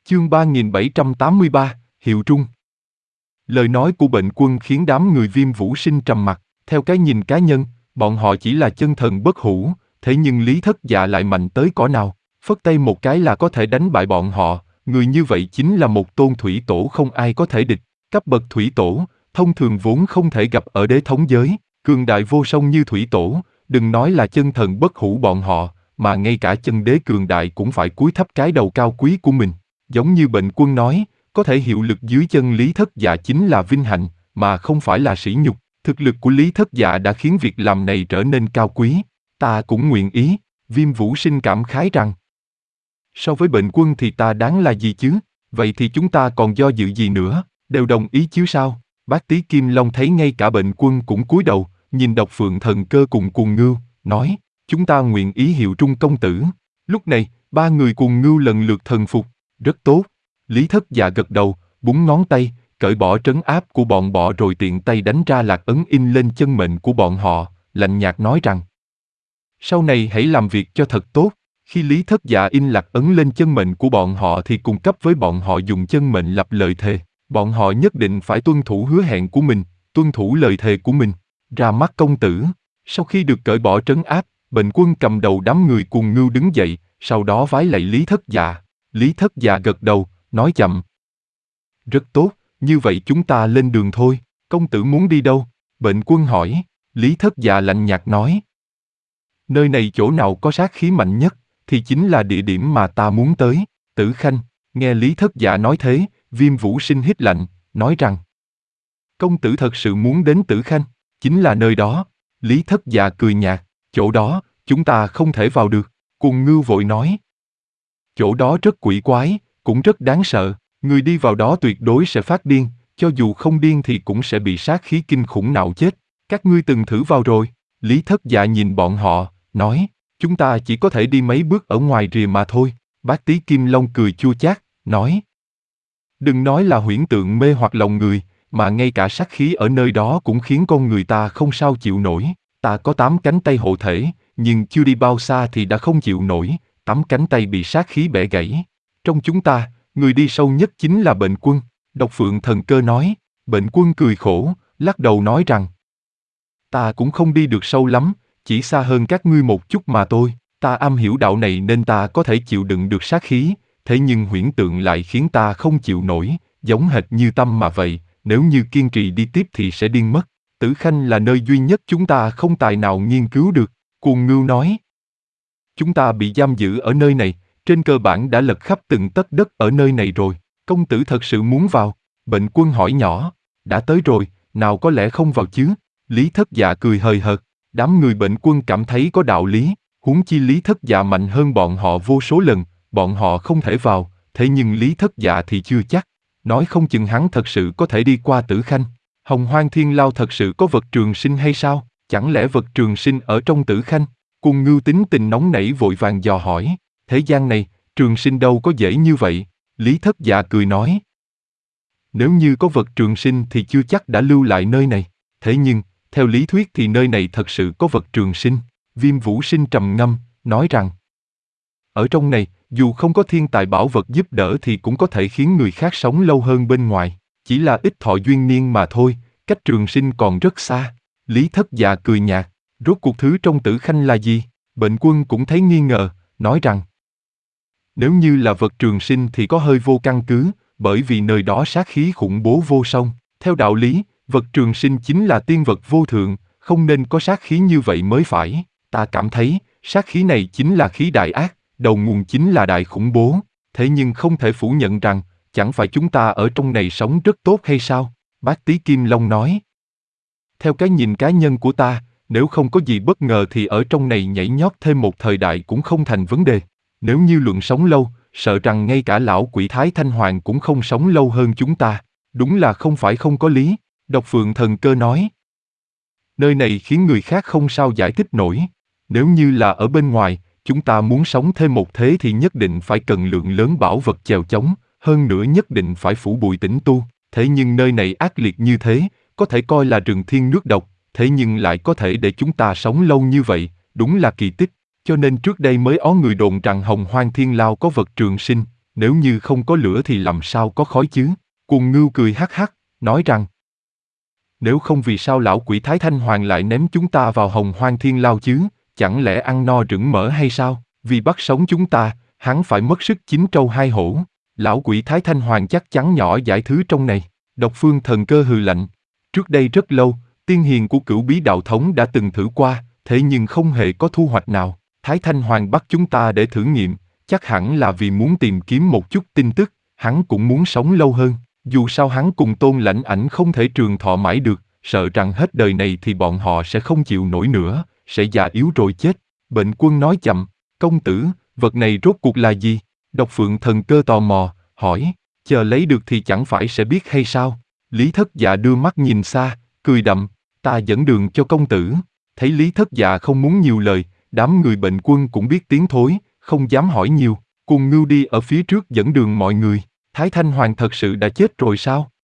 Chương 3783, Hiệu Trung. Lời nói của Bệnh Quân khiến đám người Viêm Vũ Sinh trầm mặc. Theo cái nhìn cá nhân, bọn họ chỉ là chân thần bất hủ, thế nhưng Lý Thất Dạ lại mạnh tới cỡ nào, phất tay một cái là có thể đánh bại bọn họ. Người như vậy chính là một tôn thủy tổ không ai có thể địch. Cấp bậc thủy tổ, thông thường vốn không thể gặp ở đế thống giới, cường đại vô song như thủy tổ, đừng nói là chân thần bất hủ bọn họ, mà ngay cả chân đế cường đại cũng phải cúi thấp cái đầu cao quý của mình. Giống như Bệnh Quân nói, có thể hiệu lực dưới chân Lý Thất Dạ chính là vinh hạnh, mà không phải là sỉ nhục. Thực lực của Lý Thất Dạ đã khiến việc làm này trở nên cao quý. Ta cũng nguyện ý, Viêm Vũ Sinh cảm khái rằng. So với Bệnh Quân thì ta đáng là gì chứ? Vậy thì chúng ta còn do dự gì nữa? Đều đồng ý chứ sao? Bác Tý Kim Long thấy ngay cả Bệnh Quân cũng cúi đầu, nhìn Độc Phượng Thần Cơ cùng Cuồng Ngưu, nói, chúng ta nguyện ý hiệu trung công tử. Lúc này, ba người Cuồng Ngưu lần lượt thần phục. Rất tốt. Lý Thất Dạ gật đầu, búng ngón tay, cởi bỏ trấn áp của bọn bọ rồi tiện tay đánh ra lạc ấn in lên chân mệnh của bọn họ, lạnh nhạt nói rằng, sau này hãy làm việc cho thật tốt. Khi Lý Thất Dạ in lạc ấn lên chân mệnh của bọn họ thì cung cấp với bọn họ dùng chân mệnh lập lời thề. Bọn họ nhất định phải tuân thủ hứa hẹn của mình, tuân thủ lời thề của mình. Ra mắt công tử. Sau khi được cởi bỏ trấn áp, Bệnh Quân cầm đầu đám người Cuồng Ngưu đứng dậy, sau đó vái lạy Lý Thất Dạ. Lý Thất Dạ gật đầu, nói chậm. Rất tốt, như vậy chúng ta lên đường thôi. Công tử muốn đi đâu? Bệnh Quân hỏi. Lý Thất Dạ lạnh nhạt nói. Nơi này chỗ nào có sát khí mạnh nhất, thì chính là địa điểm mà ta muốn tới. Tử Khanh. Nghe Lý Thất Dạ nói thế, Viêm Vũ Sinh hít lạnh, nói rằng, công tử thật sự muốn đến Tử Khanh? Chính là nơi đó. Lý Thất Dạ cười nhạt. Chỗ đó, chúng ta không thể vào được. Cuồng Ngưu vội nói. Chỗ đó rất quỷ quái, cũng rất đáng sợ. Người đi vào đó tuyệt đối sẽ phát điên, cho dù không điên thì cũng sẽ bị sát khí kinh khủng nạo chết. Các ngươi từng thử vào rồi? Lý Thất Dạ nhìn bọn họ, nói, chúng ta chỉ có thể đi mấy bước ở ngoài rìa mà thôi. Bác Tý Kim Long cười chua chát, nói, đừng nói là huyễn tượng mê hoặc lòng người, mà ngay cả sát khí ở nơi đó cũng khiến con người ta không sao chịu nổi. Ta có 8 cánh tay hộ thể, nhưng chưa đi bao xa thì đã không chịu nổi, 8 cánh tay bị sát khí bẻ gãy. Trong chúng ta, người đi sâu nhất chính là Bệnh Quân. Độc Phượng Thần Cơ nói. Bệnh Quân cười khổ, lắc đầu nói rằng, ta cũng không đi được sâu lắm, chỉ xa hơn các ngươi một chút mà thôi. Ta am hiểu đạo này nên ta có thể chịu đựng được sát khí, thế nhưng huyễn tượng lại khiến ta không chịu nổi, giống hệt như tâm mà vậy, nếu như kiên trì đi tiếp thì sẽ điên mất. Tử Khanh là nơi duy nhất chúng ta không tài nào nghiên cứu được. Cuồng Ngưu nói. Chúng ta bị giam giữ ở nơi này, trên cơ bản đã lật khắp từng tấc đất ở nơi này rồi. Công tử thật sự muốn vào? Bệnh Quân hỏi nhỏ. Đã tới rồi, nào có lẽ không vào chứ? Lý Thất Dạ cười hời hợt. Đám người Bệnh Quân cảm thấy có đạo lý, huống chi Lý Thất Dạ mạnh hơn bọn họ vô số lần, bọn họ không thể vào, thế nhưng Lý Thất Dạ thì chưa chắc. Nói không chừng hắn thật sự có thể đi qua Tử Khanh. Hồng Hoang Thiên Lao thật sự có vật trường sinh hay sao? Chẳng lẽ vật trường sinh ở trong Tử Khanh? Cuồng Ngưu tính tình nóng nảy vội vàng dò hỏi. Thế gian này, trường sinh đâu có dễ như vậy? Lý Thất Dạ cười nói. Nếu như có vật trường sinh thì chưa chắc đã lưu lại nơi này. Thế nhưng, theo lý thuyết thì nơi này thật sự có vật trường sinh. Viêm Vũ Sinh trầm ngâm, nói rằng, ở trong này, dù không có thiên tài bảo vật giúp đỡ thì cũng có thể khiến người khác sống lâu hơn bên ngoài. Chỉ là ít thọ duyên niên mà thôi, cách trường sinh còn rất xa. Lý Thất Dạ cười nhạt. Rốt cuộc thứ trong Tử Khanh là gì? Bệnh Quân cũng thấy nghi ngờ, nói rằng, nếu như là vật trường sinh thì có hơi vô căn cứ, bởi vì nơi đó sát khí khủng bố vô song. Theo đạo lý, vật trường sinh chính là tiên vật vô thượng, không nên có sát khí như vậy mới phải. Ta cảm thấy, sát khí này chính là khí đại ác, đầu nguồn chính là đại khủng bố. Thế nhưng không thể phủ nhận rằng, chẳng phải chúng ta ở trong này sống rất tốt hay sao? Bác Tý Kim Long nói. Theo cái nhìn cá nhân của ta, nếu không có gì bất ngờ thì ở trong này nhảy nhót thêm một thời đại cũng không thành vấn đề. Nếu như luận sống lâu, sợ rằng ngay cả lão quỷ Thái Thanh Hoàng cũng không sống lâu hơn chúng ta. Đúng là không phải không có lý. Độc Phượng Thần Cơ nói. Nơi này khiến người khác không sao giải thích nổi. Nếu như là ở bên ngoài, chúng ta muốn sống thêm một thế thì nhất định phải cần lượng lớn bảo vật chèo chống, hơn nữa nhất định phải phủ bụi tĩnh tu. Thế nhưng nơi này ác liệt như thế, có thể coi là rừng thiên nước độc, thế nhưng lại có thể để chúng ta sống lâu như vậy, đúng là kỳ tích. Cho nên trước đây mới có người đồn rằng Hồng Hoang Thiên Lao có vật trường sinh. Nếu như không có lửa thì làm sao có khói chứ? Cuồng Ngưu cười hắc hắc, nói rằng, nếu không vì sao lão quỷ Thái Thanh Hoàng lại ném chúng ta vào Hồng Hoang Thiên Lao chứ, chẳng lẽ ăn no rửng mỡ hay sao? Vì bắt sống chúng ta, hắn phải mất sức chín trâu hai hổ. Lão quỷ Thái Thanh Hoàng chắc chắn nhỏ giải thứ trong này. Độc Phương Thần Cơ hừ lạnh. Trước đây rất lâu, tiên hiền của Cửu Bí Đạo Thống đã từng thử qua, thế nhưng không hề có thu hoạch nào. Thái Thanh Hoàng bắt chúng ta để thử nghiệm, chắc hẳn là vì muốn tìm kiếm một chút tin tức, hắn cũng muốn sống lâu hơn. Dù sao hắn cùng Tôn Lãnh Ảnh không thể trường thọ mãi được, sợ rằng hết đời này thì bọn họ sẽ không chịu nổi nữa, sẽ già yếu rồi chết. Bệnh Quân nói chậm, công tử, vật này rốt cuộc là gì? Độc Phượng Thần Cơ tò mò, hỏi, chờ lấy được thì chẳng phải sẽ biết hay sao? Lý Thất Dạ đưa mắt nhìn xa, cười đậm, ta dẫn đường cho công tử. Thấy Lý Thất Dạ không muốn nhiều lời, đám người Bệnh Quân cũng biết tiếng thối, không dám hỏi nhiều. Cuồng Ngưu đi ở phía trước dẫn đường mọi người. Thái Thanh Hoàng thật sự đã chết rồi sao?